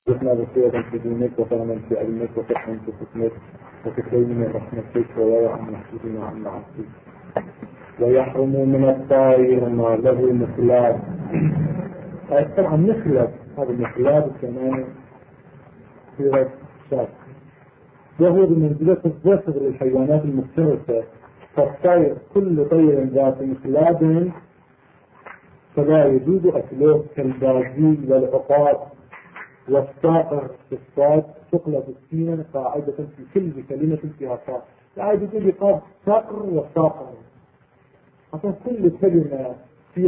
رحنا بخيرا في دينك وفهما في علمك وفهما في حكمك وتكريم من رحمتك ويرحم محسوسنا عن معصيك ويحرم من الطائر ما له مخلاب. طبعا مخلب، هذا المخلاب كمان في شاك، وهو بمنزلة الظفر للحيوانات المفترسة. فالطير كل طير ذات مخلاب فلا يجوز أكله كالبازي والعقاب والصائر في الصاد ثقلة السين قاعدة في كل كلمة فيها صاد، يعني يقول يقال صقر وصاقر، عشان كل كلمة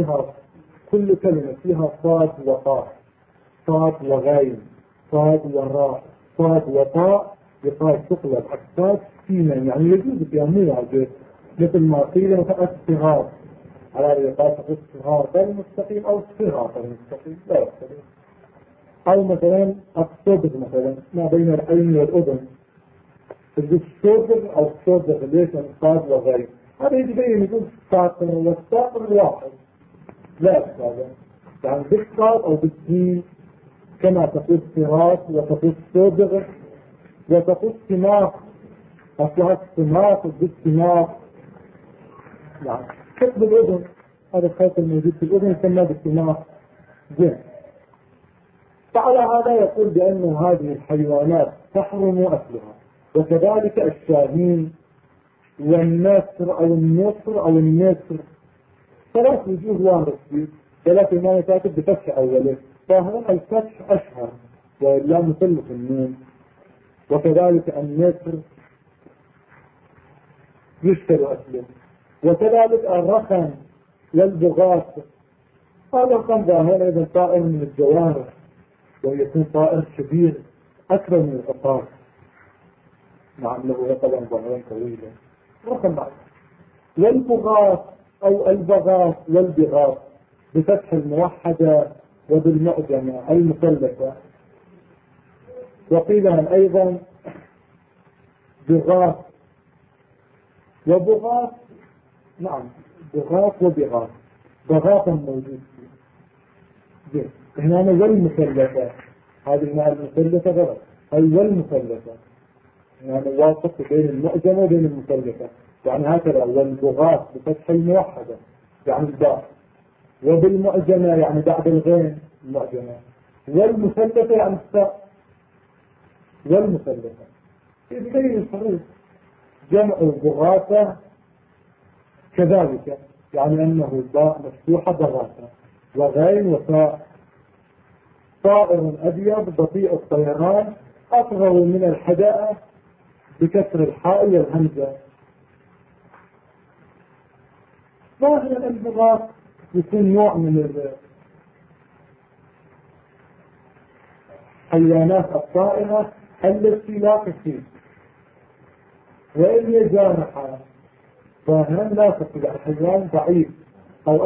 فيها صاد وطاء، صاد وغين، صاد وراء، صاد وطاء، يقال ثقلة الصاد سينا، يعني يجوز فيها موعد مثل ما قيل الصغار على يقال الصغار المستقيم أو الصغار المستقيم لا يختلف. أو مثلا الصدر مثلا ما بين العين والأذن، الصدر أو الصدر ليس الصاد وغير، هذا يبين يقول الساقر والساقر واحد لا هذا، يعني بالصاد أو بالسين كما تقول صراط وتقول صدر وتقول سماق، أصلها السماق بالسماق، يعني كتب الأذن، هذا الخيط الموجود في الأذن يسمى بالسماق زين. فعلى هذا يقول بأن هذه الحيوانات تحرم أكلها، وكذلك الشاهين والنسر أو النصر أو النسر، ثلاث وجوه وارد فيه، ثلاث ما يتأكد بفتح أوله، فهنا الفتح أشهر ولا مثلث النون. وكذلك النسر يشتر أكله، وكذلك الرخم والبغاث، هذا الرخم ظاهر أيضا طائر من الجوارح، ويكون طائر كبير أكبر من القطار، نعم له طبعا ظهرين طويلة رقم بعد. والبغاث أو البغاث والبغاث بفتح الموحدة وبالمعجمة المثلثة، وقيل أيضا بغاث وبغاث، نعم بغاث وبغاث، بغاث موجود فيه هنا والمثلثة، هذه المعنى المثلثة غلط، أي والمثلثة يعني واقف بين المعجمة وبين المثلثة، يعني هكذا والبغاث بفتح الموحدة يعني الباء، وبالمعجمة يعني بعد الغين المعجمة، والمثلثة يعني الساء والمثلثة. بين الحروف جمع بغاثة كذلك، يعني أنه باء مفتوحة بغاثة وغين وساء. طائر أبيض بطيء الطيران أصغر من الحدائق بكسر الحاء والهمزة. ظاهر البغاث يكون نوع من الحيوانات الطائرة التي لا تصيب، وإن هي جارحة ظاهرا لا تصيب، الحيوان ضعيف، أو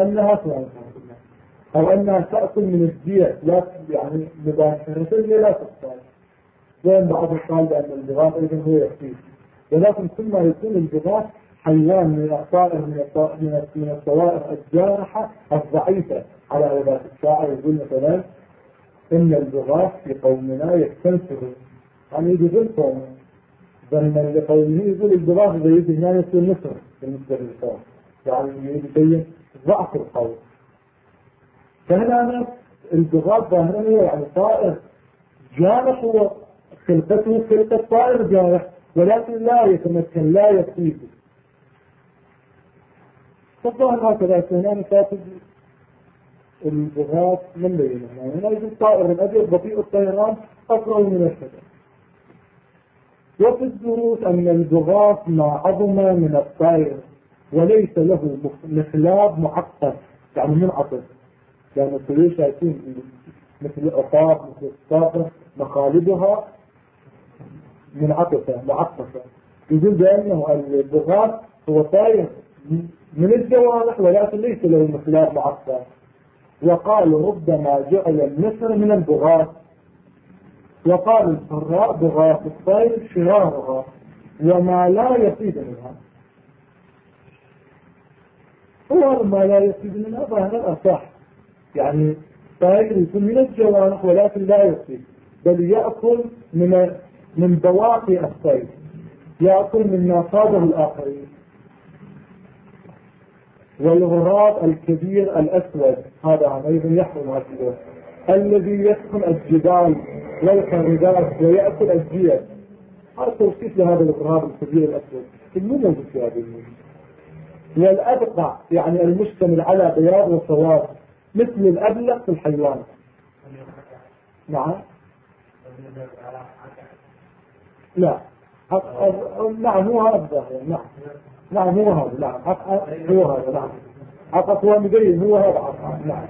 أنها تأكل من الجيع لا يعني مباشرة لا تصيب، وين بعض القال بأن البغاث أيضا هو يصيب، ولكن ثم يكون البغاث حيوان من الطائر من الطوائر الجارحة الضعيفة. على عباد الشاعر يقول مثلا إن البغاث في قومنا يستنفر، يعني يقول قومه، بل من لقومه يقول البغاث إذا يجي هنا يكون نصر بالنسبة للقوم، يعني يبين ضعف القوم. فهنا البغاث ظاهرا هو يعني طائر جارح، هو خلقته خلقة طائر جارح ولكن لا يتمكن لا يصيب. فالظاهر هكذا هنا كاتب البغاث من بينهما، هنا يقول طائر الأبيض بطيء الطيران أسرع من الشجر. وفي الدروس أن البغاث ما عظم من الطير وليس له مخلاب معقد، يعني منعطف، يعني الطيور شايفين مثل العقاب مثل الصقر مخالبها منعطفة معطفة. يقول بأنه البغاث هو طائر من الجوارح ولكن ليس له مخلاب معطف. وقال ربما جعل النسر من البغاث، وقال الفراء بغاث الطير شرارها وما لا يصيد منها. هو ما لا يصيد منها ظاهر الأصح، يعني طير يكون من الجوارح ولكن لا يصيد، بل يأكل من بواقي الصيد، يأكل مما صاده الآخرين. والغراب الكبير الأسود هذا أيضا يحرم أكله، الذي يسكن الجبال والخربات ويأكل الجيل، هذا توصيف لهذا الغراب الكبير الأسود مو موجود في هذه الموجود. والأبقع يعني المشتمل على بياض وسواد مثل الأبلق في الحيوان. نعم لا نعم هو هذا نعم هو هذا نعم هو هذا نعم عقق هو مبين هو هذا عقق نعم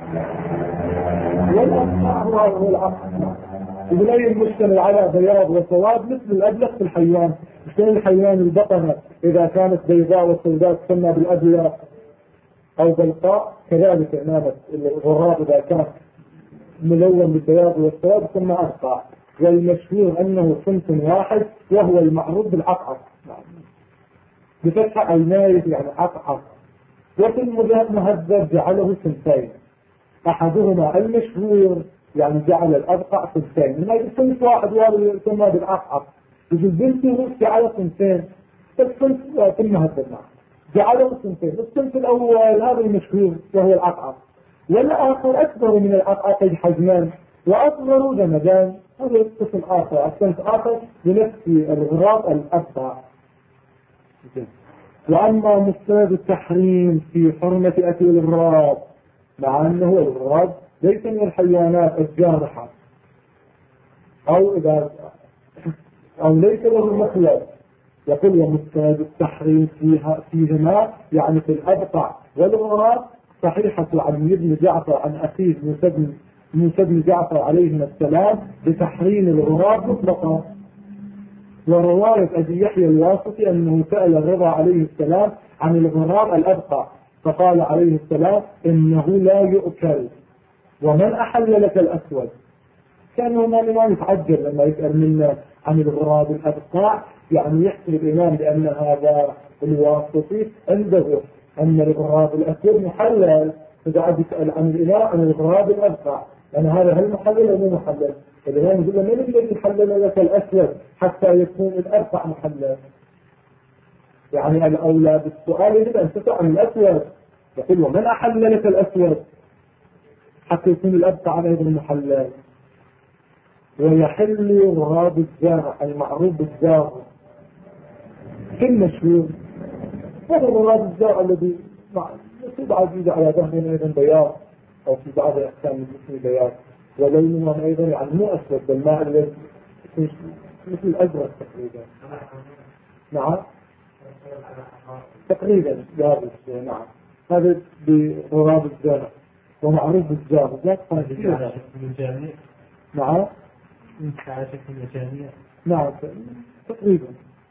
والأبقع هو العقق إبني المشتمل على بياض وسواد مثل الأبلق في الحيوان. مثل الحيوان البقرة إذا كانت بيضاء وسوداء تسمى بالأبلق أو بلقاء، كذلك إمامة الغراب إذا كان ملون بالبياض والسواد تسمى أبقع. والمشهور أنه صنف واحد وهو المعروف بالعقعق بفتح عينيه يعني عقعق. وفي المهذب جعله صنفين، أحدهما المشهور يعني جعل الأبقع صنفين، ما صنف واحد وهذا يسمى بالعقعق، بنته جعل صنفين. الصنف في المهذب جعله صنفين، الصنف الأول هذا المشهور وهو العقعق، والآخر أكبر من العقعق حجما وأصغر جمدان، هذا الصنف الآخر. الصنف الآخر بنفس الغراب الأبقع. وأما مستند التحريم في حرمة أكل الغراب، مع أنه الغراب ليس من الحيوانات الجارحة أو ليس له مخلب، يقول ومستند التحريم فيهما يعني في الأبقع والغراب صحيحة عن ابن جعفر عن أخيه موسى بن جعفر عليهما السلام بتحريم الغراب مطلقا. ورواية أبي يحيى الواسطي أنه سأل الرضا عليه السلام عن الغراب الأبقع فقال عليه السلام إنه لا يؤكل. ومن أحل لك الأسود؟ كان هنا يتعجل لما يسأل منا عن الغراب الأبقع، يعني يحسب الإمام بأن هذا الواسطي عنده أن الغراب الأسود محلل، فقعد يسأل عن الإمام عن الغراب الأبقع، يعني هذا هل محلل أو مو محلل؟ الإمام يقول من الذي حلل لك الأسود حتى يكون الأبقع محلل؟ يعني الأولى بالسؤال يجب أن تسأل عن الأسود، يقول ومن أحل لك الأسود حتى يكون الأبقع أيضا محلل. ويحل غراب الزارع المعروف بالزارع في المشهور، هذا غراب الزارع الذي يصيب عزيزة على ظهرنا أيضا بياض أو في بعض الأحكام مثل بياض، ولونه أيضا يعني مو أسود بل ماء الذي مثل الأزرق تقريبا. نعم تقريبا هذا الشيء. نعم هذا بغراب الزارع ومعروف بالزارع لا تقريبا. نعم على شكل مجانية. نعم تقريبا.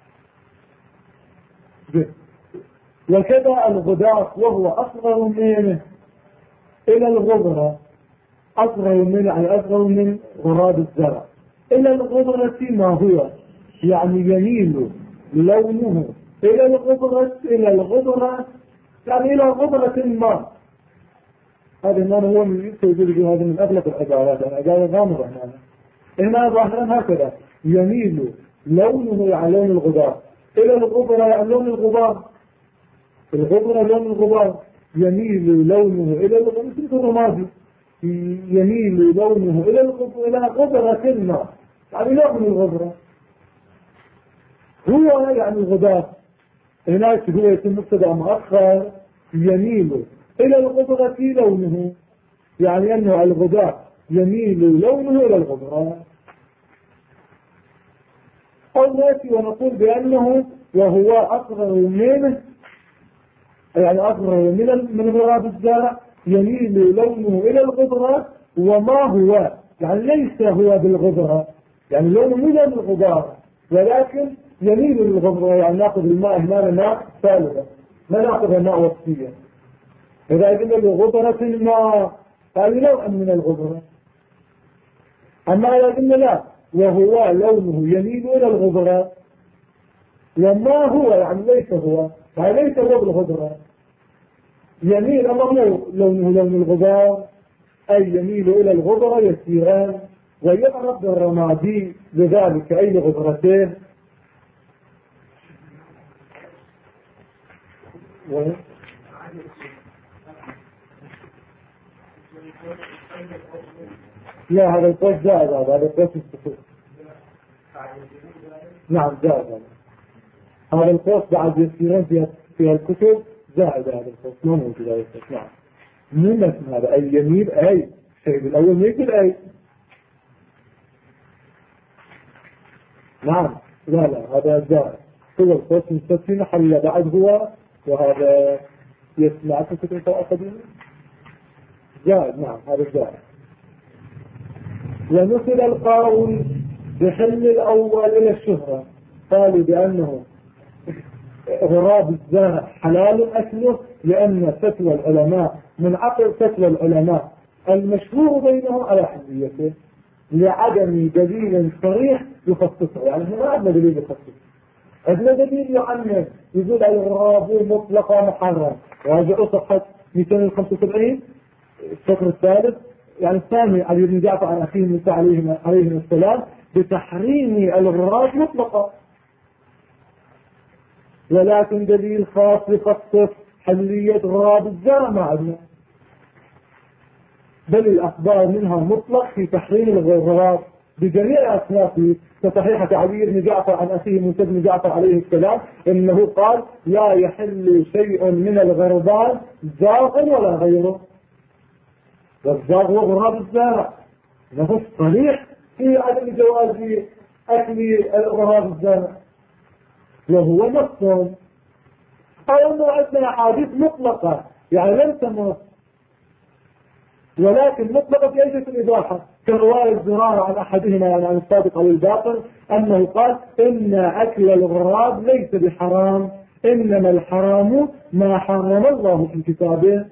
وكذا الغداف وهو أصغر منه إلى الغبرة، أصغر من يعني أصغر من غراب الزرع إلى الغبرة ما هو يعني يميل لونه إلى الغبرة يعني إلى غبرة ما. هذا ما هو يقول هذا من أغلب العبارات، العبارة غامضة هنا ظاهرا هكذا يميل لونه يعني لون الغبار إلى الغبرة يعني لون الغبار، الغبرة لون الغبار، يميل لونه إلى الغبرة يميل لونه إلى غبرة ما يعني لون الغبرة هو يعني الغبار. هناك هو يتم مبتدأ مؤخر يميل إلى الغبرة لونه، يعني أنه الغبار يميل لونه إلى الغبرة. أو نأتي ونقول بأنه وهو أصغر منه يعني أصغر من غراب الزارع يميل لونه إلى الغبرة وما هو يعني ليس هو بالغبرة، يعني لونه من الغبار ولكن يميل للغبرة، يعني نأخذ الماء هنا ماء سالبا ما نأخذ الماء وصفيا. إذا قلنا لغبرة الماء قال نوعا من الغبرة. أما إذا قلنا لا وهو لونه يميل إلى الغبرة وما هو يعني ليس هو يعني ليس هو بالغبرة، يميل أما هو لونه لون الغبار أي يميل إلى الغبرة يسيران ويعرف بالرمادي بذلك أي غبرتين لا هذا القوس زائد، هذا القوس مستقل. نعم زائد هذا القوس بعد يسيرون في الكتب زائد، هذا القوس ما موجود هذا القوس. نعم من اسم هذا أي يمين أي شيء بالأول ما يقول أي. نعم لا هذا زائد، هو القوس مستقل محل بعد هو، وهذا يسمع في كتب الأقدمين زائد. نعم هذا زائد. ومثل القول بحل الأول إلى الشهرة، قالوا بأنه غراب الزارع حلال أكله، لأن فتوى العلماء من عقل فتوى العلماء المشهور بينهم على حليته، لعدم دليل صريح يخصصه. يعني ما عندنا دليل يخصصه، عندنا دليل يعنف يقول الغراب مطلقة محرم. راجعوا صفحة 275 السطر الثالث، يعني الثاني علي بن جعفر عن أخيه موسى عليه السلام بتحريم الغراب مطلقة، ولكن دليل خاص يخصص حلية غراب الزرع ما عندنا، بل الأخبار منها مطلق في تحريم الغراب بجميع أصنافه، كصحيحة علي بن جعفر عن أخيه موسى بن جعفر عليه السلام إنه قال لا يحل شيء من الغربان زاغ ولا غيره، والزاغ هو غراب الزرع، نص صريح في عدم جواز أكل غراب الزرع، وهو نص. أو أنه عندنا أحاديث مطلقة يعني لم تمر، ولكن مطلقة في أجل الإباحة، كرواية زرارة عن أحدهما يعني عن الصادق أو الباطل أنه قال إن أكل الغراب ليس بحرام، إنما الحرام ما حرم الله في كتابه.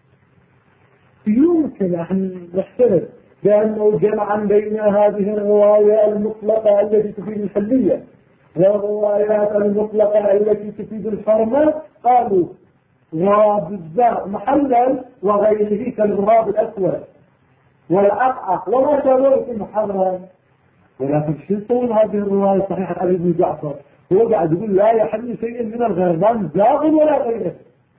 يمكن أن نحتمل بأنه جمعا بين هذه الرواية المطلقة التي تفيد الحلية والروايات المطلقة التي تفيد الحرمة، قالوا غراب الزرع محلل وغيره كالغراب الأسود والأقعق وما كانوا في محرم. ولكن شو يقول هذه الرواية صحيحة علي بن جعفر؟ هو قاعد يقول لا يحل شيء من الغربان زاغ ولا غيره.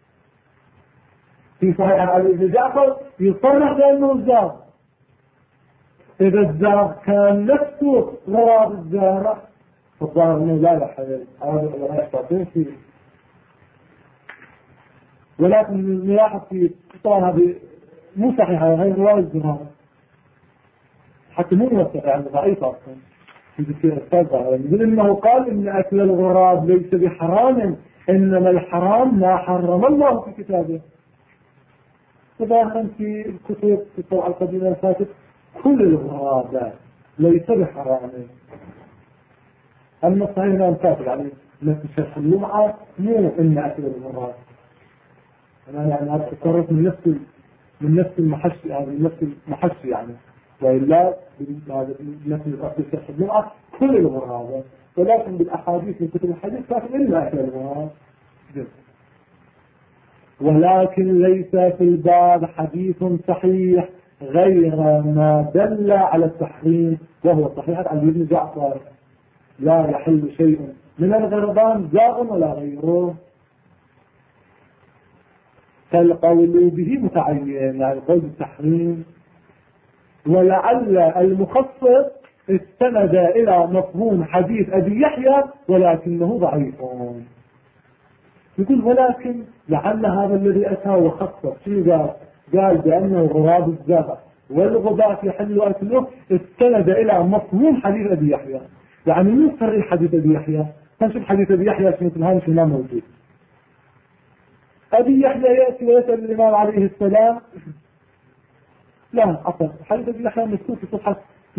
في صحيح علي بن جعفر يصرح بأنه الزاغ، إذا الزاغ كان نفسه غراب الزرع فالظاهر أنه لا يحل هذا يستطيع فيه. ولكن نلاحظ في طبعا هذه مو صحيحة غير رواية الزرار، حتى مو موثقة يعني ضعيفة أصلا في الأستاذ يقول إنه قال إن أكل الغراب ليس بحرام، إنما الحرام ما حرم الله في كتابه. فظاهرا في الكتب في الطبعة القديمة الفاتت كل الغراب ليس بحرام، أما الصحيح لا الفاتت يعني مثل شرح اللمعة مو إن أكل الغراب. أنا يعني هذا تصرف من نفس المحشي يعني من نفس المحشي يعني، وإلا نفس الأصل شرح اللمعة كل الغراب، ولكن بالأحاديث من كتب الحديث كانت إلا أكل الغراب. ولكن ليس في الباب حديث صحيح غير ما دل على التحريم، وهو صحيح علي بن جعفر لا يحل شيء من الغربان زاغ ولا غيره، فالقول به متعين يعني قول التحريم. ولعل المخصص استند إلى مفهوم حديث أبي يحيى ولكنه ضعيف. يقول ولكن لعل هذا الذي أتى وخصص قال بأنه غراب الزرع والغباء يحل أكله استند إلى مفهوم حديث أبي يحيى، يعني مو صريح حديث أبي يحيى. فنشوف حديث أبي يحيى مثل هذا ما موجود. أبي يحيى يأتي ويسأل الإمام عليه السلام، لا عفوا حديث أبي يحيى مكتوب في صفحة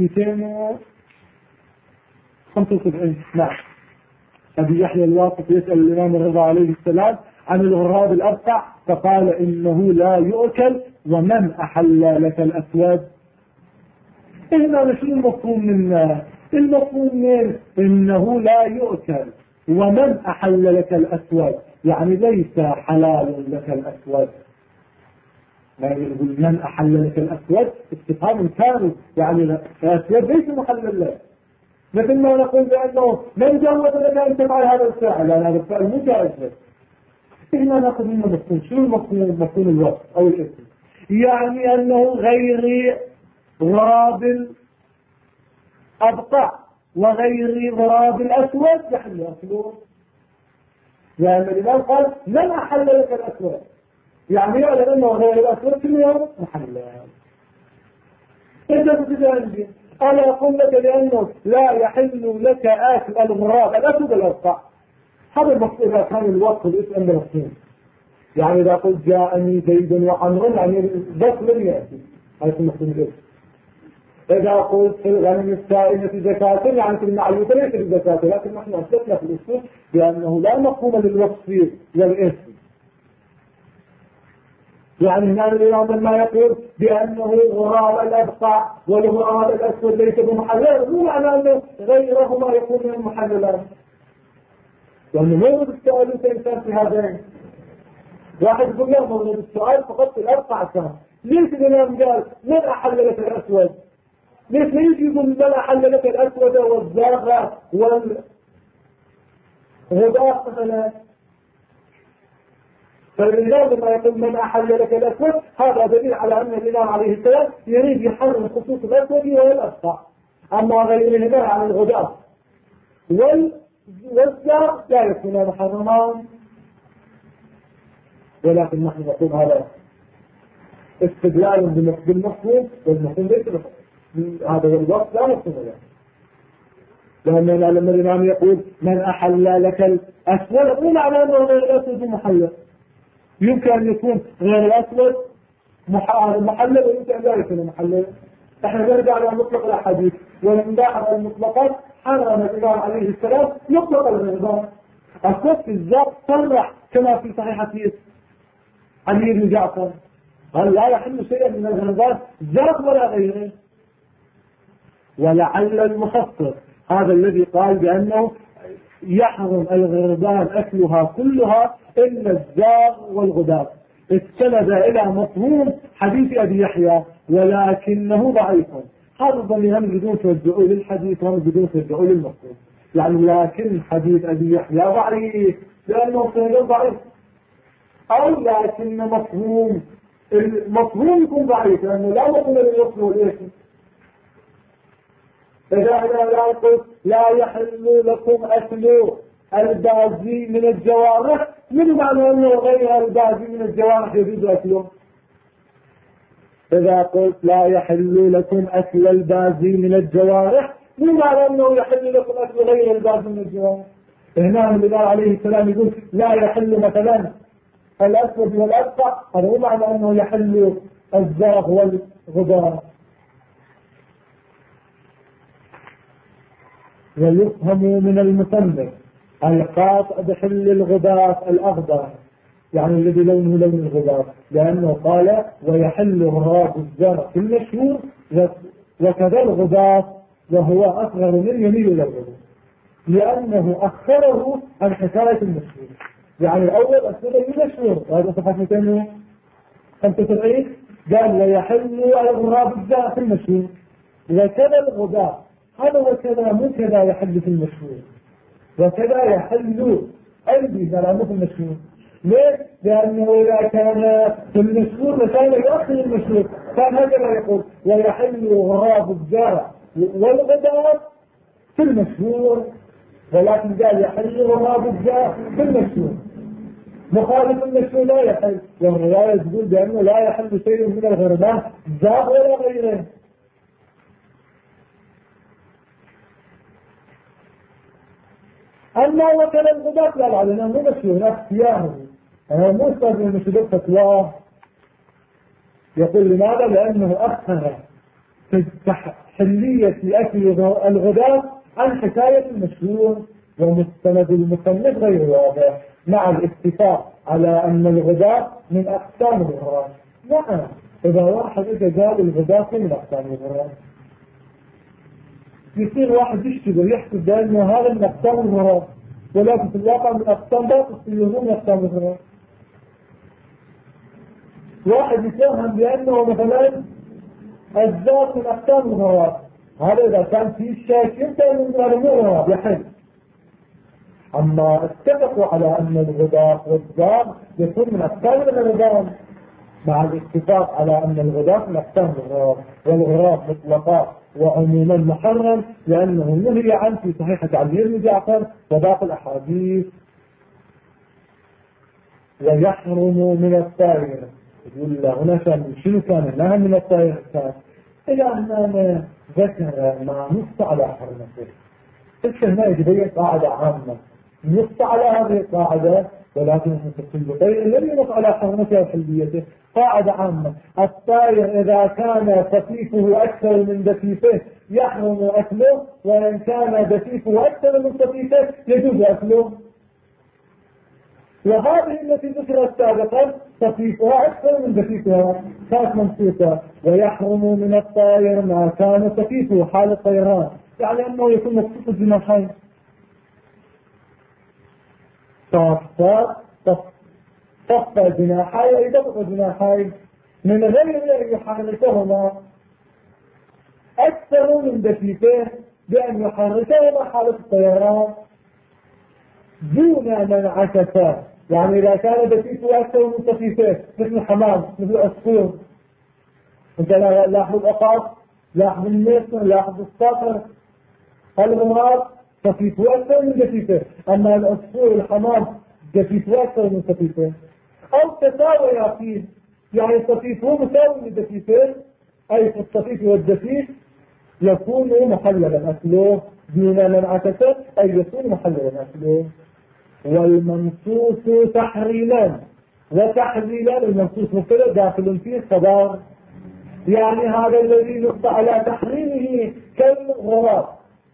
275. نعم أبي يحيى الواقف يسأل الإمام الرضا عليه السلام عن الغراب الأبقع فقال إنه لا يؤكل ومن أحل لك الأسود. هنا شو المفهوم منا؟ المفهوم من إنه لا يؤكل ومن أحل لك الأسود يعني ليس حلال لك الأسود. يعني يقول من أحل لك الأسود استفهام كامل، يعني الأسود ليس محلل لك. مثل ما نقول بأنه من جوز لك أن تفعل هذا الفعل، يعني هذا الفعل مو جائز لك. هنا ناخذ منه مفهوم. شو مفهوم الوصف أو الاسم؟ يعني أنه غير غراب الأبقع وغير غراب الأسود يحل أكله. يعني الإمام قال من أحل لك الأسود، يعني يعلم أنه غير الأسود كل يوم محل. إذا بتجانبي أنا أقول لك لأنه لا يحل لك آكل الغراب الأسود الأبقع. هذا المقصود إذا كان الوصف الاسم عنده مفهوم. يعني إذا قلت جاءني زيد وعمر يعني بس لم يأتي، هذا المفهوم الاسم. إذا قلت في الغنم السائمة زكاة يعني في المعلومة ليس بالزكاة، لكن نحن أثبتنا في الأصول بأنه لا مفهوم للوصف والاسم. يعني هنا الإمام لما يقول بأنه غراب الأبقع والغراب الأسود ليس بمحلل، مو معنى أنه غيرهما يكون من المحللات. لأنه موجود السؤال أنت إنسان في هذين. واحد يقول لا موجود السؤال فقط في الأبقع كان. ليش الإمام قال من أحل لك الأسود؟ ليش ما يجي يقول من أحل لك الأسود والزاغ والغباء مثلا؟ فالإمام لما يقول من أحل لك الأسود هذا دليل على أن الإمام عليه السلام يريد يحرم خصوص الأسود والأبقع، أما غيرهما عن الغباء والزاغ لا يكون محرمان. ولكن نحن نقول هذا استدلال بالمفهوم والمفهوم ليس هذا الوقت لا مفهوم له. لأننا لما الإمام يقول من أحل لك الأسود مو معنى أنه غير الأسود محلل. يمكن أن يكون غير الأسود محلل ويمكن أن لا يكون محلل. احنا نرجع إلى مطلق الأحاديث ونلاحظ المطلقات حرم الإمام عليه السلام مطلق الغربان. الصف الزاق صرح كما في صحيح حديث علي بن جعفر قال لا يحل شيئا من الغربان زاق ولا غيره. ولعل المخصص هذا الذي قال بأنه يحرم الغربان أكلها كلها إلا الزاغ والغباب استند إلى مفهوم حديث أبي يحيى ولكنه ضعيف. هذا الضمير هم بدون توجهوا للحديث وهم بدون توجهوا للمفهوم. يعني لكن حديث أبي يحيى ضعيف لأنه سند ضعيف، أو لكن المفهوم يكون ضعيف لأنه لا مفهوم للوصف والاسم. إذا لا قلت لا يحل لكم أكل البازي من الجوارح، من معنى أنه غير البازي من الجوارح يجوز أكله؟ إذا قلت لا يحل لكم أكل البازي من الجوارح، من معنى أنه يحل لكم أكل غير البازي من الجوارح؟ هنا النبي عليه السلام يقول لا يحل مثلا الأسود والأبقع، هذا هو معنى أنه يحل الزاغ والغبار. ويفهم من المصنف القاطع بحل الغباء الأخضر، يعني الذي لونه لون الغبار، لأنه قال ويحل غراب الزرع في المشهور وكذا الغباء وهو أصغر من يميل إلى الغباء، لأنه أخره عن حكاية المشهور. يعني الأول أصغر من المشهور، وهذا صفحة 275 قال ويحل غراب الزرع في المشهور وكذا الغباء. هذا وكذا مو كذا يحل في المشهور، وكذا يحل أيضا كلامه في المشهور. ليش؟ لأنه إذا كان في المشهور لكان يؤخر المشهور، كان هكذا يقول ويحل غراب الزرع والغبار في المشهور، ولكن قال يحل غراب الزرع في المشهور. مخالف المشهور لا يحل، والرواية تقول بأنه لا يحل شيء من الغربان زاغ ولا غيره. أما وكان الغباء لا لأنه مو مشهور اختياره، أنا مو أستاذ من مشهور فتواه. يقول لماذا؟ لأنه أخر في حلية أكل الغباء عن حكاية المشهور، ومستند المصنف غير واضح مع الاتفاق على أن الغباء من أقسام الغراب. نعم، إذا واحد قال الغباء من أقسام الغراب يصير واحد يشتغل يحسب بأنه هذا من أقسام الغراب، ولكن في الواقع من أقسام باقي يصيرون من أقسام الغراب. واحد يتوهم بأنه مثلا الذات من أقسام الغراب، هذا إذا كان في شك يمكن من الغراب يحل. أما اتفقوا على أن الغداء والذات يكون من أقسام الغراب، مع الاتفاق على أن الغداء من أقسام الغراب، والغراب مطلقات وعموما محرم لأنه نهي عنه في صحيحة علي بن جعفر وباقي الأحاديث. ويحرم من الطائر، يقول له هنا شنو كان النهي من الطائر؟ كان إلى أن ذكر ما نص على حرمته. هنا يتبين قاعدة عامة نص على هذه القاعدة، ولكن في الطير الذي نص على حرمته وحلبيته قاعدة عامة. الطائر إذا كان دفيفه أكثر من دفيفه يحرم أكله، وإن كان دفيفه أكثر من دفيفه يجوز أكله. وهذه التي ذكرت سابقا دفيفها أكثر من دفيفها كانت منصوصة. ويحرم من الطائر ما كان دفيفه حال الطيران، يعني أنه يكون مخصوص الجناحين صف جناحي أي دفع جناحي من غير أن يحركهما أكثر من دفيفه بأن يحركهما حالة الطيران دون منعكسة. يعني إذا كان دفيفه أكثر من دفيفه مثل الحمام مثل العصفور، أنت لاحظ الأقاط، لاحظ النسر، لاحظ الصقر، الغراب دفيفه أكثر من دفيفه. أما العصفور الحمام دفيفه أكثر من دفيفه، أو تساوي فيه، يعني الدفيفه مساوي للدفيفين، أي في الدفيف والدفيف يكون محللا أكله دون منعكسة، أي يكون محللا أكله. والمنصوص تحريما وتحليلا، المنصوص مبتدأ داخل فيه خبر، يعني هذا الذي نص على تحريمه كالغراب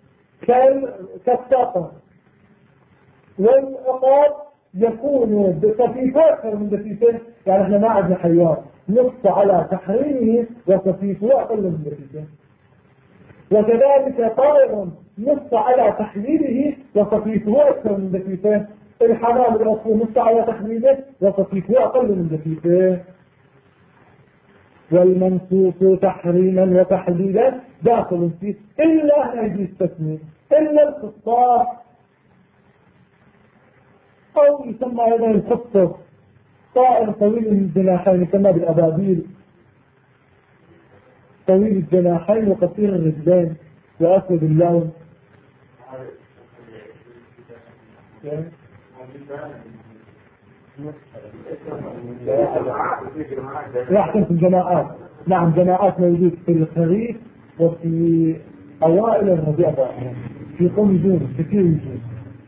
كالصقر والعقاب يكون بصفيفه أكثر من دفيفه. يعني احنا ما عندنا حيوان نص على تحريمه وصفيفه أقل من دفيفه، وكذلك طائر نص على تحليله وصفيفه أكثر من دفيفه. الحمام العصفور نص على تحليله وصفيفه أقل من دفيفه. والمنصوص تحريما وتحليلا داخل فيه إلا أن يستثني، إلا القصاص، أو يسمى أيضا القصص، طائر طويل الجناحين يسمى بالأبابيل، طويل الجناحين وقصير الرجلين وأسود اللون. يحكم في الجماعات. نعم جماعات موجود في الخريف وفي أوائل الربيع في قوم جون كثير يجون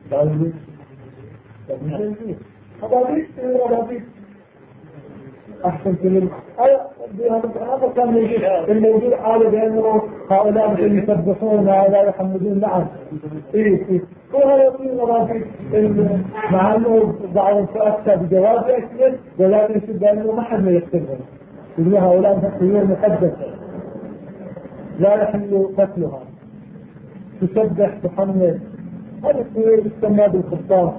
أبابيل أحسن كلمة. هذا كان موجود. الموجود قالوا بأنه هؤلاء يسبحون ولا يحمدون. نعم إيه وهذا يقول أبابيل، مع أنه بعضهم فأكثر بجواز أكثر، ولكن يشد بأنه ما حد ما يقتلهم، يقول هؤلاء طيور مقدسة لا يحل قتلها، تسبح تحمد. هذا الطيور يسمى بالخطاف.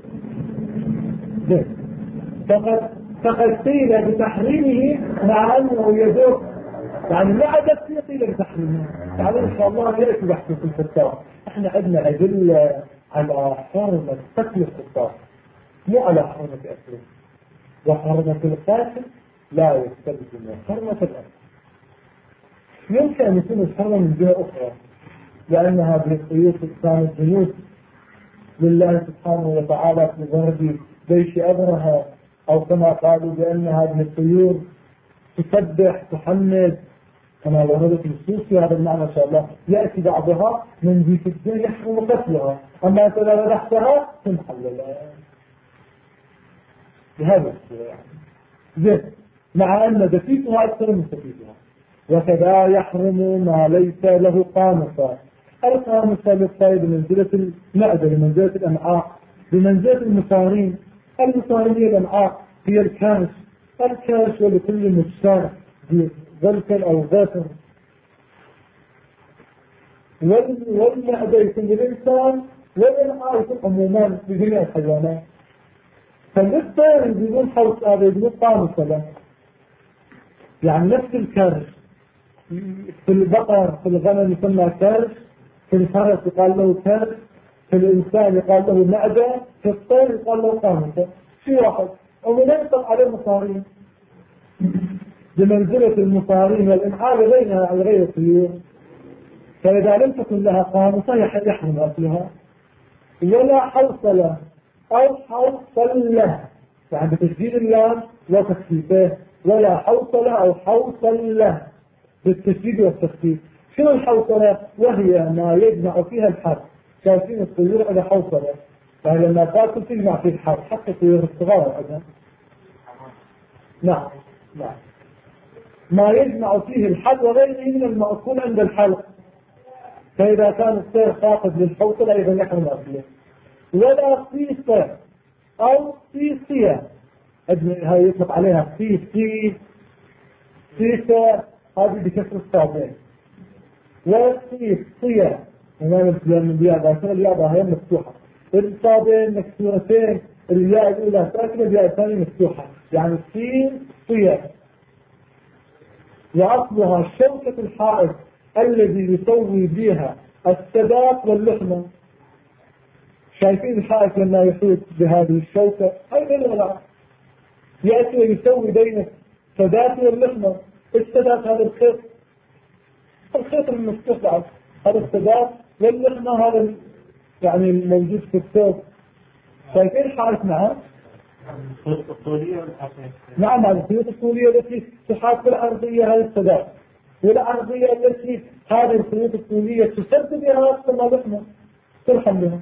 فقد قيل بتحريمه مع أنه يدور، يعني لا عدد قيل بتحريمه. يعني إن شاء الله يأتي بحث في الخطاف. احنا عندنا أدلة على حرمة قتل الخطاف، مو على حرمة أكله. وحرمة القاتل لا يستلزم حرمة الأكل. يمكن أن يكون الحرمة من جهة أخرى، لأن هذه الطيور كانت جنود لله سبحانه وتعالى في ضرب جيش أبرهة، أو كما قالوا بأن هذه الطيور تسبح تحمد، كما وردت النصوص في هذا المعنى. إن شاء الله يأتي بعضها من ذي الدين يحرم قتلها، أما إذا ذبحتها تنحل بهذا الشيء، مع أن دفيفها أكثر من دفيفها. وكذا يحرم ما ليس له قامصة. القامصة للصيد بمنزلة المعدة، بمنزلة الأمعاء، بمنزلة المصارين. المصارين هي الأمعاء، هي الكاش ولكل مجسار ذلك أو ذاتر. والمعدة يكون للإنسان، والأمعاء يكون عموما لجميع الحيوانات. فالطير بدون حوص هذا بدون قامصة له، يعني نفس الكرش في البقر في الغنم يسمى كرش، في الفرس يقال له كرش، في الإنسان يقال له معدة، في الطير يقال له قامسة، شيء واحد. ومن ينطق عليه مصارين بمنزلة المصارين والإنعال بينها على غير الطيور. فإذا لم تكن لها قامسة يحرم أكلها. ولا حوصلة أو حوصلة، يعني بتشديد اللام وتخفيفه، ولا حوصلة أو حوصلة بالتشديد والتخفيف. شنو الحوصلة؟ وهي ما يجمع فيها الحرف. شايفين الطيور إذا حوصلة، يعني لما تاكل تجمع فيه الحرف، حتى الطيور الصغار أيضا. نعم نعم، ما يجمع فيه الحد وغيره من المأكول عند الحلق. فإذا كان الطير فاقد للحوصلة أيضا يحرم أكله. ولا صيصة أو صيصية، هاي يطلق عليها صيصي، صيصة هذه بكسر الصادين. وصيصية أمام الرياضة، الرياضة هي مفتوحة، الصادين مكسورتين، الياء الأولى ساكنة، الياء الثانية مفتوحة، يعني صيصية. وأصلها شوكة الحائط الذي يسوي بها السدات واللحمة. شايفين الحائط لما يحيط بهذه الشوكة هاي غير الغلط، يأتي ويسوي بين السدات واللحمة. السدات هذا الخيط، الخيط المفتوح بعد، هذا السدات، واللحمة هذا يعني الموجود في الثوب. شايفين الحائط معه؟ الخيوط الطولية والحقيقية. نعم، هذه الخيوط الطولية التي تحاط بالأرضية هذا السدات، والأرضية التي هذه الخيوط الطولية تسد بها ثم لحمة تلحم بها.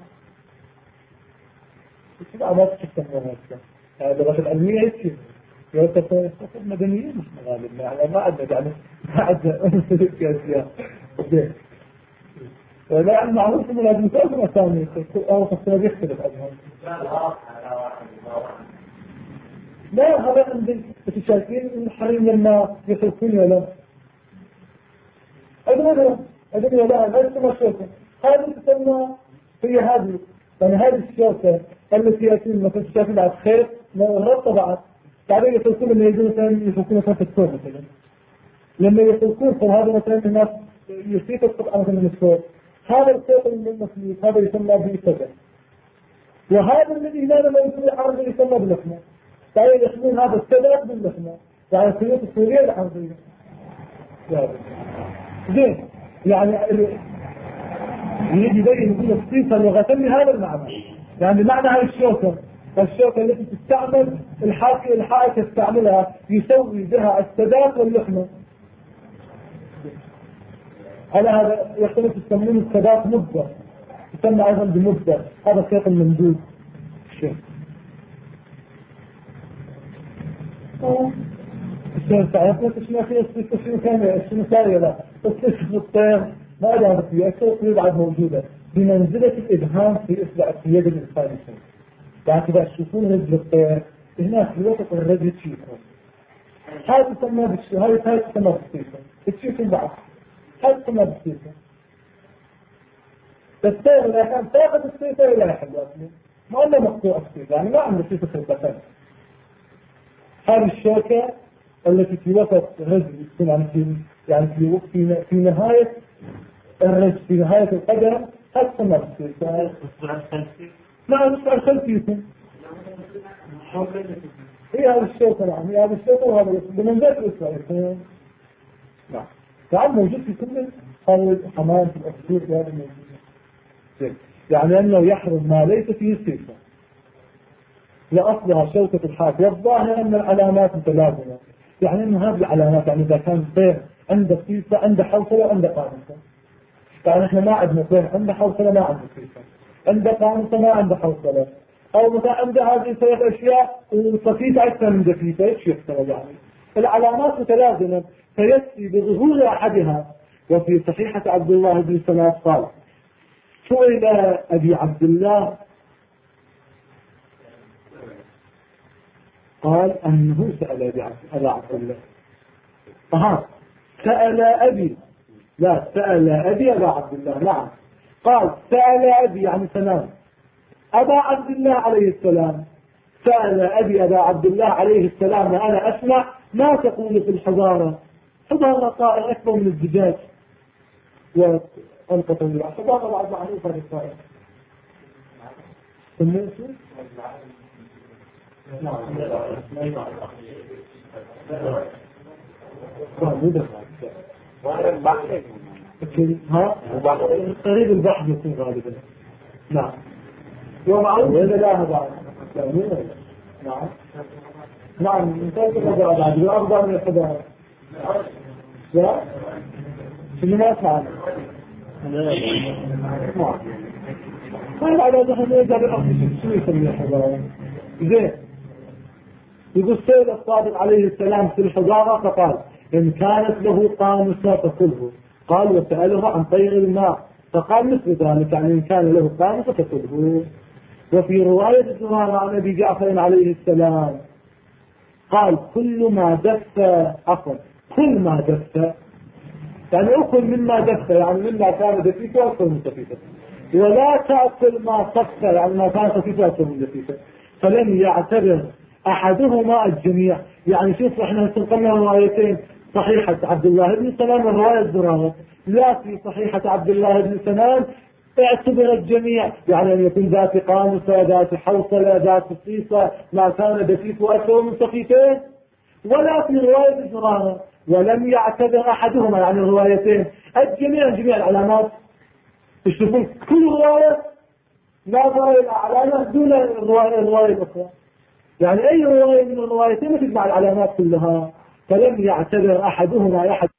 ما تستخدمها هذا بس العلمية يصير يوصف مدنيين مش مغالب، يعني ما عندنا يعني ما عندنا أنسلك يا أشياء. ولا يعني معروف من هذه المسألة أسامي أو خصنا يختلف عنهم. لا هذا عند الشاكين الحريم لما يخلقون ولا أدنى لا لا تسمى شوكة. هذه تسمى هي هذه، يعني هذه الشوكة التي يأتون مثلا الشاكين بعد خير مرتبة بعد بعدين يخلقون لما يجون مثلا يخلقون مثلا في الثوب مثلا، لما يخلقون فهذا مثلا الناس يصيب القطعة مثلا من الثوب، هذا الخيط المخلوق هذا يسمى بسدة، وهذا الذي هنا لما يكون العرض يسمى باللحمة. بعدين يحمون هذا السدة باللحمة، يعني الخيوط السورية العرضية. زين، يعني يجي يبين يقول الصيصة لغة بهذا المعنى، يعني معنى هاي الشوكة التي تستعمل الحائط يستعملها يسوي بها السدات واللحمة. على هذا يختلف يسمون السدات مدة، يسمى أيضا بمدة، هذا الخيط الممدود. تعرفنا شنو في الصيصة شنو كان شنو ساري لا الصيصة الطير ما أدري فيها الصيصة بعد موجودة بمنزلة الإبهام في إصبع في يد الإنسان. يعني إذا تشوفون رجل الطير هناك في وسط الرجل تشوفون هذا تسمى هذا تسمى بالصيصة تشوفون بعض هذا تسمى بالصيصة. الطير إذا كان تاخذ الصيصة إلى أحد ما عنده مقطوع الصيصة، يعني ما عنده صيصة في البطن. هذه الشوكة التي في وسط الرجل يعني في نهاية الرجل في نهاية القدم هذا تسمى بالصيصة. نعم الإصبع الخلفي يكون هي هذه الشوكة. نعم هي هذه الشوكة وهذا بمنزلة الإصبع يكون. نعم طبعا موجود في كل هذا الحمام في الأسطور في هذا الموجود، يعني أنه يحرم ما ليس فيه صيصة لأصلها شوكة الحاك. والظاهر أن العلامات متلازمة، يعني أن هذه العلامات يعني إذا كان طير عنده صيصة عنده حوصلة وعنده قامسة، يعني إحنا ما عندنا طير عنده حوصلة ما عنده صيصة، عنده قامسة ما عنده حوصلة، أو مثلا عنده هذه ثلاث أشياء وصفيفة أكثر من دفيفة، إيش يحصل يعني؟ العلامات متلازمة فيكفي بظهور أحدها. وفي صحيحة عبد الله بن سلام قال سئل أبي عبد الله قال أنه سأل أبي عبد الله سأل أبي لا سأل أبي أبا عبد الله. نعم قال سأل أبي يعني سلام أبا عبد الله عليه السلام، سأل أبي أبا عبد الله عليه السلام وأنا أسمع ما تقول في الحضارة؟ حضارة طائر أكبر من الدجاج والقطوية، حضارة بعد معروفة للطائر. سميته؟ ها؟ قريب البحث يكون غالبا. نعم. ومعروف لا هذا. نعم. نعم. مثال الحضارة بعد الأفضل من الحضارة. لا؟ شنو ما فعل؟ قال على ذهن يرجع بالأرض شو يسمي الحضارة؟ زين. يقول السيد الصادق عليه السلام في الحضارة فقال إن كانت له قاموسة فكله. قال وسأله عن طير الماء فقال مثل ذلك، يعني إن كان له قاموسة فكله. وفي رواية الزهراء عن أبي جعفر عليه السلام قال كل ما دف عفوا كل ما دف، يعني أكل مما دف، يعني مما كان دفيفه أكثر من دفيفه، ولا تأكل ما صف، يعني ما كان خفيفه أكثر من دفيفه. فلم يعتبر أحدهما الجميع. يعني شوف احنا استنقلنا روايتين، صحيحة عبد الله بن سلام ورواية الزهراء، لا في صحيحة عبد الله بن سلام اعتبر الجميع، يعني أن يكون ذات قاموسة، ذات حوصلة، ذات صيصة، ما كان دفيفه أكثر من صفيفه. ولا في رواية الزهراء ولم يعتبر أحدهما، يعني الروايتين الجميع، جميع العلامات. تشوفون كل رواية ناظرة إلى علامة دون الرواية الأخرى، يعني أي رواية من الروايتين تجمع العلامات كلها. فلم يعتبر أحدهما أحد.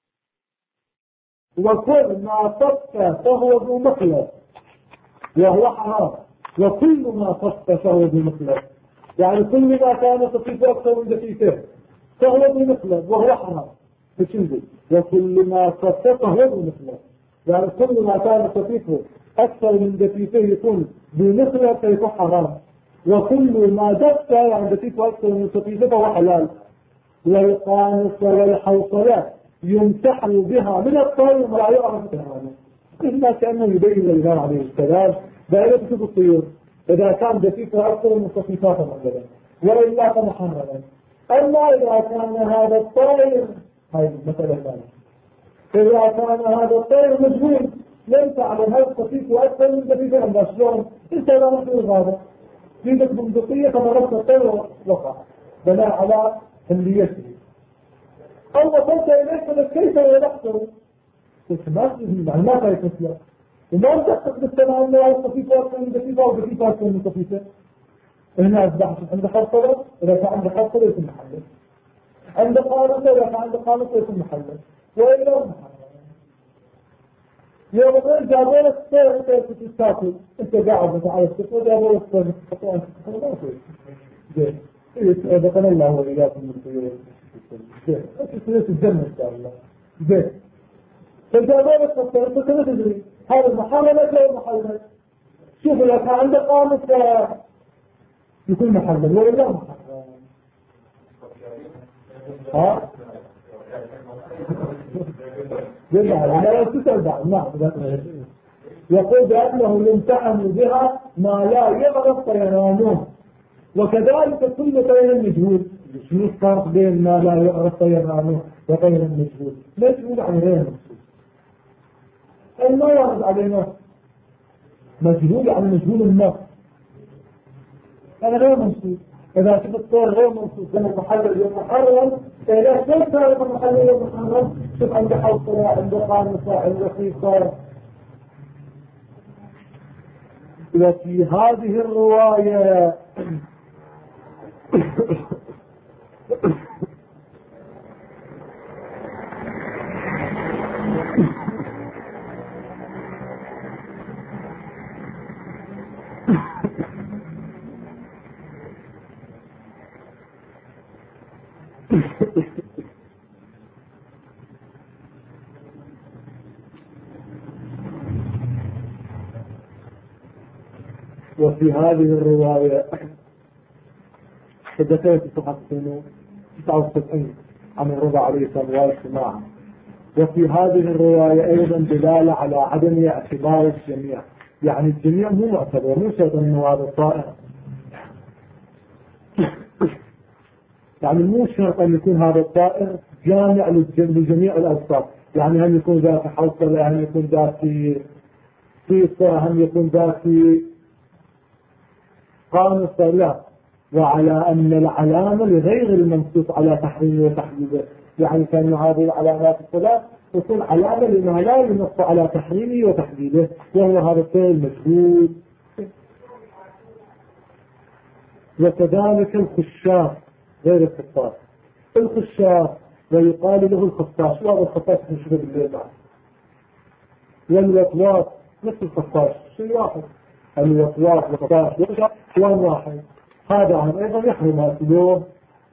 وكل ما صف فهو ذو مخلص وهو حرام، وكل ما صف فهو ذو مخلص، يعني كل ما كان صفيفه أكثر من دفيفه فهو ذو مخلص وهو حرام. وكل ما صف فهو ذو مخلص، يعني كل ما كان صفيفه أكثر من دفيفه يكون ذو مخلص فيكون حرام، وكل ما دفت يعني دفيفه أكثر من صفيفه فهو حلال. والقانص والحوصلات يمتحن بها من الطير ولا يعرف بها، إلا كأنه يبين للإمام عليه السلام دائرة كتب الطيور إذا كان دفيفه أكثر من صفيفات مثلا، وإلا فمحرما. أما إذا كان هذا الطير، هاي المسألة الثانية، إذا كان هذا الطير مجهول لم تعلم هل صفيفه أكثر من دفيفه أم لا، شلون؟ أنت لا نحن هذا جيدك بندقية فضربت الطير وقع بناء على حمليته. أو وصلت إليك فلك كيف يدخل؟ قلت ما كيف مثله، وما تدخل بالسماء أنه صفيفه أكثر من دفيفه أو دفيفه أكثر من صفيفه. هنا أصبحت عند حصلة، إذا كان عند حصلة يكون محلل، عند قانصة إذا كان عند قانصة يكون محلل، وإلا محلل. يوم غير جابوا لك الطير أنت تستاكل، أنت قاعد على السفر جابوا لك الطير تستطيع أن تستطيع زين. بقنا الله وإياكم من الطيور زين، أنت الجنة إن شاء الله زين. فجابوا لك الطير أنت كيف تدري هذا المحرم ولا المحرم؟ شوف لو كان عندك قاموس يكون محرم وإلا محرم. ها؟ لا تسأل بعد. نعم. يقول بأنه يمتحن بها ما لا يعرف طيرانه، وكذلك كل طير مجهول. شنو الفرق بين ما لا يعرف طيرانه وطير مجهول؟ مجهول عن غير مجهول، أي ما يعرض علينا مجهول، يعني مجهول النفس، أنا غير مجهول. إذا شفت الطير غير منصوص بين المحلل والمحرم، إذا كيف تعرف المحلل والمحرم؟ شوف عند حوصلة، عند قانصة، عند صيصة. وفي هذه الرواية وفي هذه الرواية حدثين في صحة 79 عن الرضا عليه السلام والسماع. وفي هذه الرواية أيضا دلالة على عدم اعتبار الجميع، يعني الجميع مو معتبر، مو شرط أنه هذا الطائر يعني مو شرط أن يكون هذا الطائر جامع لجميع الأوصاف، يعني هم يكون ذات حوصلة، هم يكون ذات صيصة، هم يكون ذات قانصة، لا. وعلى أن العلامة لغير المنصوص على تحريمه وتحديده، يعني كان هذه العلامات الثلاث تكون علامة لما لا ينص على تحريمه وتحديده، وهو هذا الشيء المجهول. وكذلك الخشاف غير الخطاش، الخشاف ويقال له الخطاش، وهذا الخطاش مشهور بالليل، والوطواط نفس الخطاش شيء واحد، الوطواط والخطاش شوان واحد. هذا عن أيضا يحرم أكله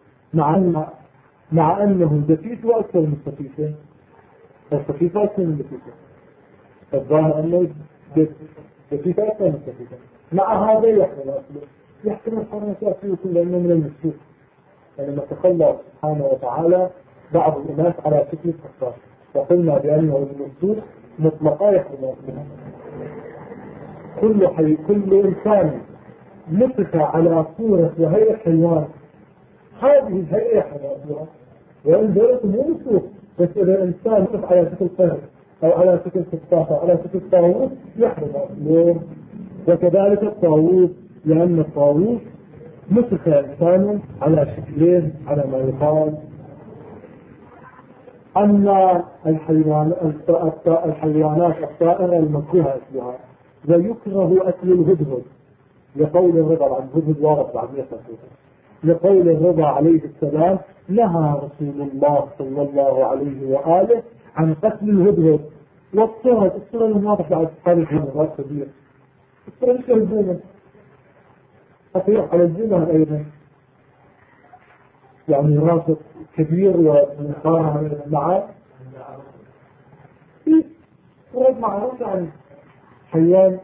مع أنه دفيف وأكثر من الخفيفة، الخفيفة أكثر من الدفيفة، الظاهر أنه دفيفة أكثر من الخفيفة، مع هذا يحرم أكله. يحكم الحرمة أكله كل أنه من المسلوك، يعني ما تخلى سبحانه وتعالى بعض الناس على شكل الخطاش، وقلنا بأنه المسلوك مطلقا يحرم أكله. كل إنسان نطق على صورة وهيئة حيوان، هذه الهيئة يحرم أكلها، وإن ذلك مو مسلوك، بس إذا إنسان نطق على شكل قرد أو على شكل خطافة أو على شكل طاووس يحرم أكله. وكذلك الطاووس، لأن الطاووس نطق إنسان على شكلين على ما يقال. أما الحيوانات الطائرة المكروهة أكلها، ويكره أكل الهدهد لقول الرضا عن الهدهد وارد بعد لقول الرضا عليه السلام نهى رسول الله صلى الله عليه وآله عن قتل الهدهد والصرد. الصرد الواضح بعد تاريخ مرات كبير، الصرد مش يهدونه أطيح على الزنا أيضا، يعني راسه كبير ومنخارها معه الصرد معروف يعني حيوان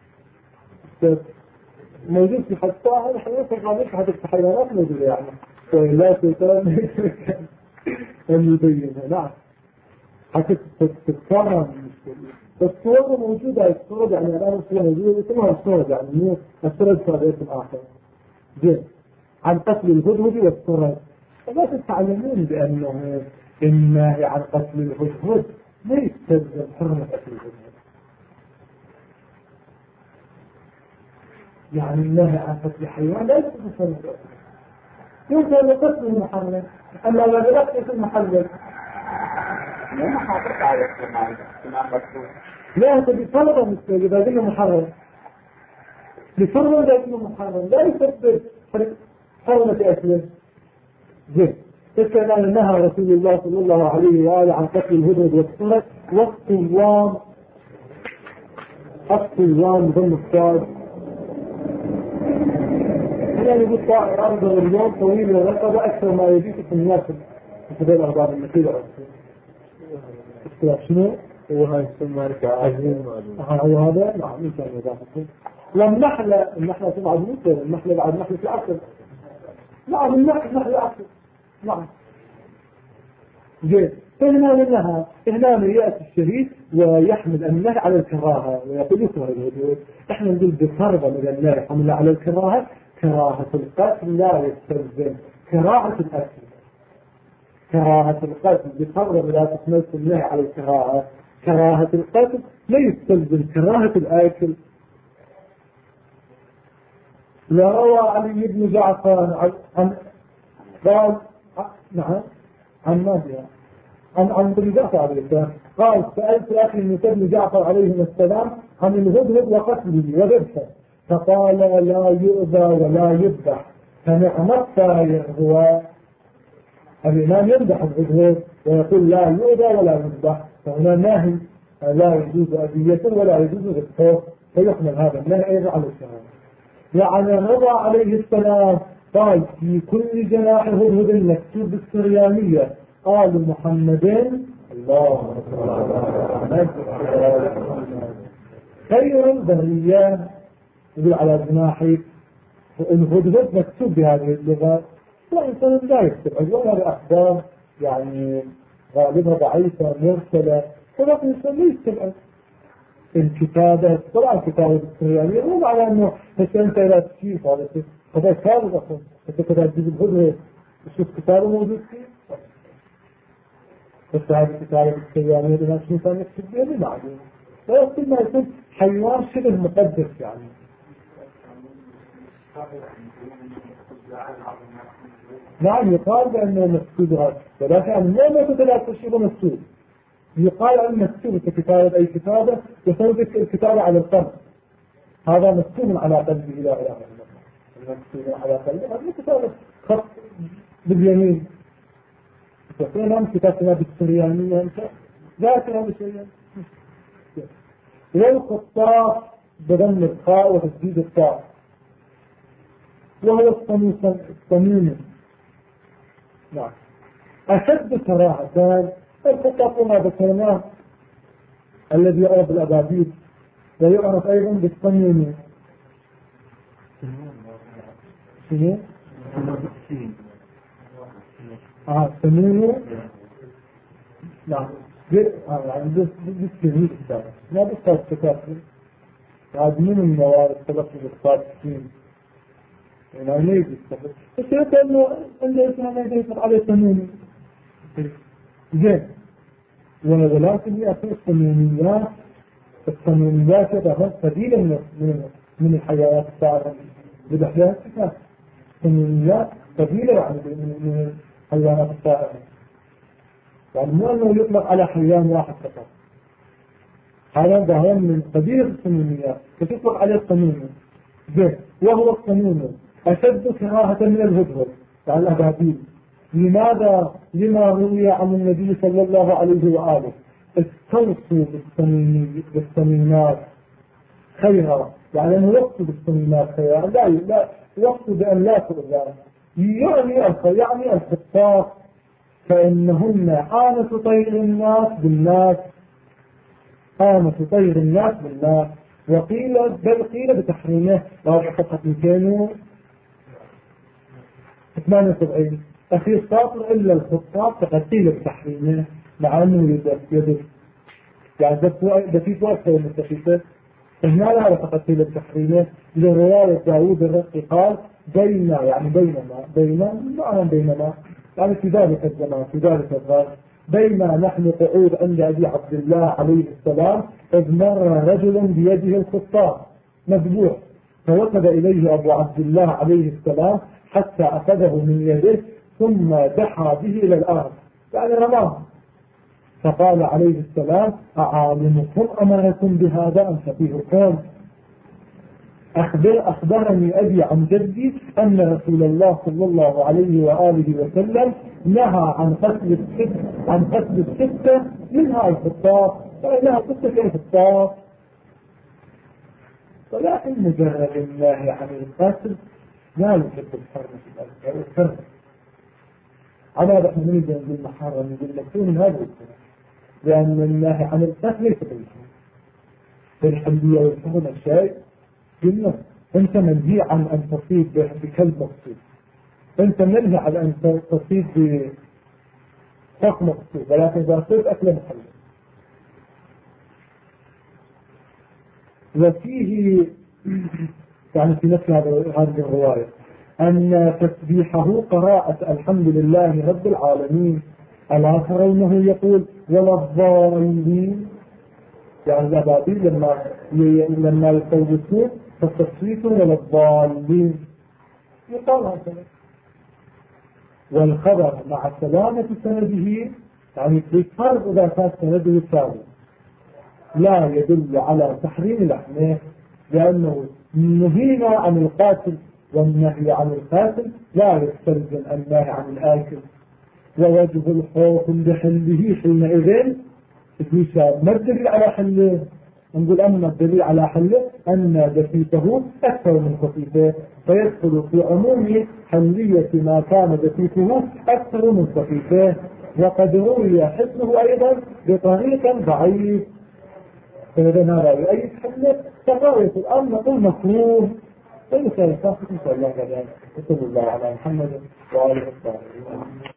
موجود في حتى هذا الحيوان تقريبا حتى الحيوانات موجودة يعني، لا تتكلم أن يبينها. نعم حتى تتكرر الصورة موجودة، الصورة يعني الآن الصورة موجودة اسمها الصورة، يعني مو الصورة صار اسم آخر. زين عن قتل الهدهد والصورة، لا تتعلمون بأنه النهي عن قتل الهدهد لا يستلزم حرمة قتل الهدهد، يعني النهي عن قتل حيوان لا يستلزم حرمة قتل، يمكن أن قتل المحرم، أما لا يقتل المحرم ما حاطط على السماع مكتوب. لا أنت بطلبة مستوى إذا قلنا محرم بفرض إذا قلنا محرم لا يسبب حرمة أكله. زين فكان نهى رسول الله صلى الله عليه وآله عن قتل الهدهد والصرد الصوام ضمن الصاد. هنا يقول طائر أرض اليوم طويل ورقبة أكثر ما يجيك في الناس في هذه الأخبار المثيرة. شنو؟ وهاي السمارك عظيم هذا نعم إن شاء الله. والنحلة تبعد مثل النحلة بعد نحلة العسل. نعم النحلة عسل. نعم جيد. فهنا يأتي الشريك ويحمل النهي على الكراهة ويقول يكره الهدوء. احنا نقول بفرضا إذا النهي حمل على الكراهة، كراهة القتل لا يستلزم كراهة الأكل. كراهة القتل بفرض إذا تحملت النهي على الكراهة، كراهة القتل لا يستلزم كراهة الأكل. وروى علي بن جعفر قال نعم عن ماذا عن ابن جعفر عليه السلام قال سألت أخي موسى بن جعفر عليه السلام عن الهدهد وقتله وذبحه فقال لا يؤذى ولا يذبح، فنعم الطائر هو. الإمام يمدح الهدهد ويقول لا يؤذى ولا يذبح، فهنا نهي لا يجوز أذيته ولا يجوز ذبحه، فيحمل هذا النهي أيضا على الشهادة. وعن الرضا عليه السلام قال في كل جناح هدهد مكتوب بالسريانية قال محمد الله خير البرية، يقول على جناحي الهدهد مكتوب بهذه اللغة، وإنسان لا يكتب أجواء الأخبار يعني غالبها ضعيفة مرسلة، ولكن الإنسان لا يكتب الكتابة. طبعا كتابة السريانية مو على أنه أنت لا تشيف هذا كذا كارثة أصلا، أنت كذا تجيب الهدهد شوف كتابه موجود فيه بس هذه كتابة السيانية لما شو كان يكتب بيه معلوم ولكن ما يكون حيوان شبه مقدس يعني. نعم يقال بأنه مكتوب هذا ولكن يعني ما موجود لا تشيء مكتوب يقال أن مكتوب ككتابة أي كتابة يسوي الكتابة على القلب هذا مكتوب على قلبه لا إله إلا الله مكتوب على قلبه هذا كتابة خط باليمين فين هم كتابنا بالسريانية أنت ذات هذا الشيء والخطاف بضم الخاء وتسديد الطاء وهو الصميم. نعم أشد كراهتان الخطاف ما ذكرناه الذي يعرف بالأبابيل ويعرف أيضا بالصميم. شنو؟ سميم. نعم يعني بالسهيل الثاني ما بالصوت كتابي هذا من الموارد تلقي بالصادقين يعني ما يجي الصفر بس يقول أنه اسمه ما يجب عليه سميم زين ولكن هي أصل الصميميات يتغير قليلا من الحيوانات السائرة بالأحياء الكتاب الصميميات قليلة يعني من الحيوانات السائرة يعني مو أنه يطلق على حيوان واحد فقط هذا ظاهر من قبيل الصميميات فتطلق عليه الصميم زين وهو الصميم أشد كراهة من الهدهد يعني الأبابيل. لماذا؟ لما روي عن النبي صلى الله عليه وآله استوصوا بالصميمات خيرا يعني أنه يقصد بالصميمات خيرا لا يقصد بأن لا تؤذى يعني الخطاف فإنهن آنة طير الناس بالناس وقيل بل قيل بتحريمه وهذا صفحة 278 أخي الساطر إلا الخطاب فقد قيل بتحريمه مع أنه يدل يعني ده في وقت المستفيدة هنا لا فقد قيل بتحريمه لرواية داود الرقي قال بينما يعني في ذلك الزمان في ذلك الوقت بينما نحن قعود عند أبي عبد الله عليه السلام إذ مر رجل بيده الخطاب مذبوح فوقف إليه أبو عبد الله عليه السلام حتى أخذه من يده ثم دحى به إلى الأرض يعني رماه فقال عليه السلام أعالمكم أمركم بهذا أم سفيه القوم أخبرني أبي عن جدي أن رسول الله صلى الله عليه وآله وسلم نهى عن قتل الستة منها الخطاف فإنها قتل الخطاف ولكن مجرد النهي عن القتل لا يحب الحرم على رأي من يجب المحرم يقول لك من هذا الكلام لأن النهي عن القتل ليس بالحرم الحلية والحرم الشيء قلنا أنت منهي عن أن تصيد بكلب مقصود أنت منهي عن أن تصيد بفق مقصود ولكن إذا صيد أكل محل. وفيه يعني في نفس هذه الرواية أن تسبيحه قراءة الحمد لله رب العالمين ألا ترونه يقول ولا الضالين يعني الأبابيل لما يصوتون فالتصويت ولا الضالين يقال هكذا. والخبر مع سلامة سنده يعني في فرق إذا كان سنده ثابت لا يدل على تحريم لحمه لأنه نهينا عن القاتل والنهي عن القاتل لا يستلزم النهي عن الآكل ووجه الخوف بحله حينئذ ما الدليل على حله نقول أما الدليل على حله أن دفيته أكثر من خفيفه فيدخل في عموم حلية ما كان دفيته أكثر من خفيفه وقد روي حسنه أيضا بطريق ضعيف فإذا هذا يؤيد حله فقاوية الأمر نقول مكروه فإن شاء الله إن شاء الله كذلك وصلى الله على محمد وآله وصحبه